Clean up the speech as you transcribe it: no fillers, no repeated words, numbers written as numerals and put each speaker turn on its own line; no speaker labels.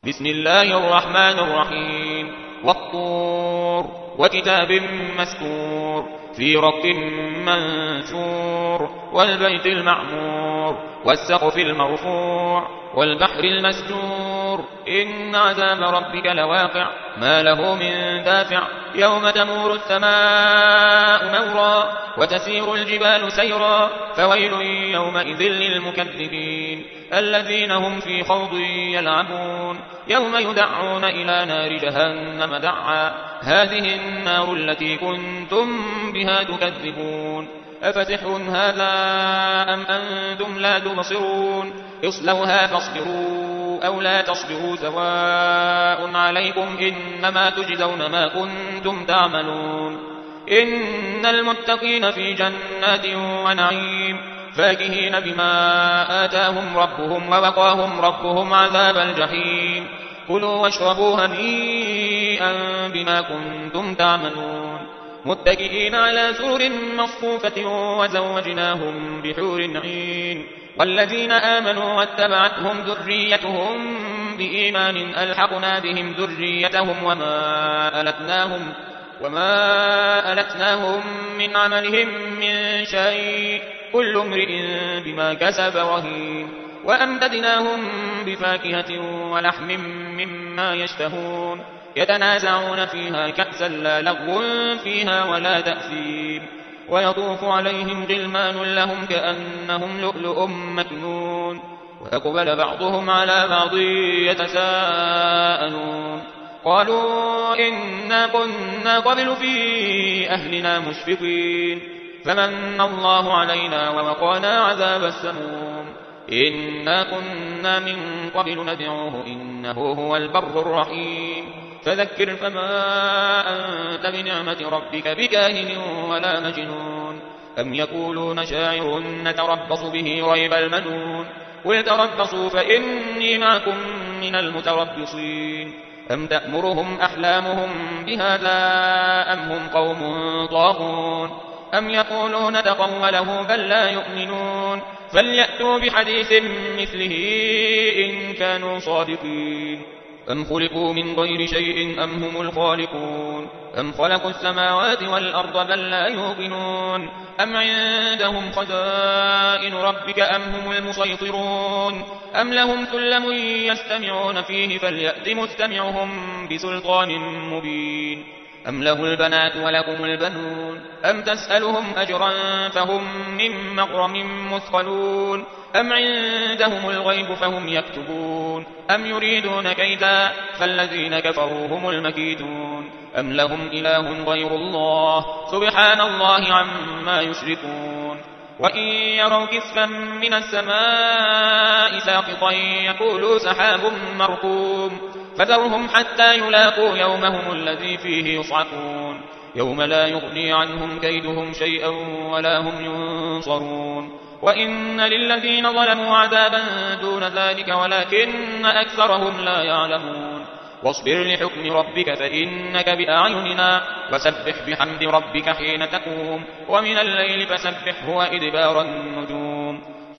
بسم الله الرحمن الرحيم والطور وكتاب مسكور في رق منشور والبيت المعمور والسقف المرفوع والبحر المسجور إن عذاب ربك لواقع ما له من دافع يوم تمور السماء مورا وتسير الجبال سيرا فويل يومئذ للمكذبين الذين هم في خوض يلعبون يوم يدعون إلى نار جهنم دعا هذه النار التي كنتم بها تكذبون أفتح هذا أم أنتم لا تبصرون اصلوها فاصبروا أو لا تصبروا سواء عليكم إنما تجزون ما كنتم تعملون إن المتقين في جنات ونعيم فاكهين بما آتاهم ربهم ووقاهم ربهم عذاب الجحيم كلوا واشربوا هنيئا بما كنتم تعملون متكئين على سرر مصفوفة وزوجناهم بحور عين والذين آمنوا واتبعتهم ذريتهم بإيمان ألحقنا بهم ذريتهم وما ألتناهم من عملهم من شيء كل امرئ بما كسب رهين وأمددناهم بفاكهة ولحم مما يشتهون يتنازعون فيها كأسا لا لغو فيها ولا تأثيم ويطوف عليهم غلمان لهم كأنهم لؤلؤ مكنون وأقبل بعضهم على بعض يتساءلون قالوا إنا كنا قبل في أهلنا مشفقين فمن الله علينا ووقانا عذاب السموم إنا كنا من قبل ندعوه إنه هو البر الرحيم فذكر فما أنت بنعمة ربك بكاهن ولا مجنون أم يقولون شاعر نتربص به ريب المنون قل تربصوا فإني معكم من المتربصين أم تأمرهم أحلامهم بهذا أم هم قوم طاغون أم يقولون تقوله بل لا يؤمنون فليأتوا بحديث مثله إن كانوا صادقين أم خلقوا من غير شيء أم هم الخالقون أم خلقوا السماوات والأرض بل لا يوقنون أم عندهم خزائن ربك أم هم المسيطرون أم لهم سلم يستمعون فيه فليأت مستمعهم بسلطان مبين أم له البنات ولكم البنون أم تسألهم أجرا فهم من مغرم مثقلون أم عندهم الغيب فهم يكتبون أم يريدون كيدا فالذين كفروا هم المكيدون أم لهم إله غير الله سبحان الله عما يشركون وإن يروا كسفا من السماء ساقطا يقولوا سحاب مركوم فذرهم حتى يلاقوا يومهم الذي فيه يصعقون يوم لا يغني عنهم كيدهم شيئا ولا هم ينصرون وإن للذين ظلموا عذابا دون ذلك ولكن أكثرهم لا يعلمون واصبر لحكم ربك فإنك بأعيننا وسبح بحمد ربك حين تقوم ومن الليل فسبحه وإدبار النجوم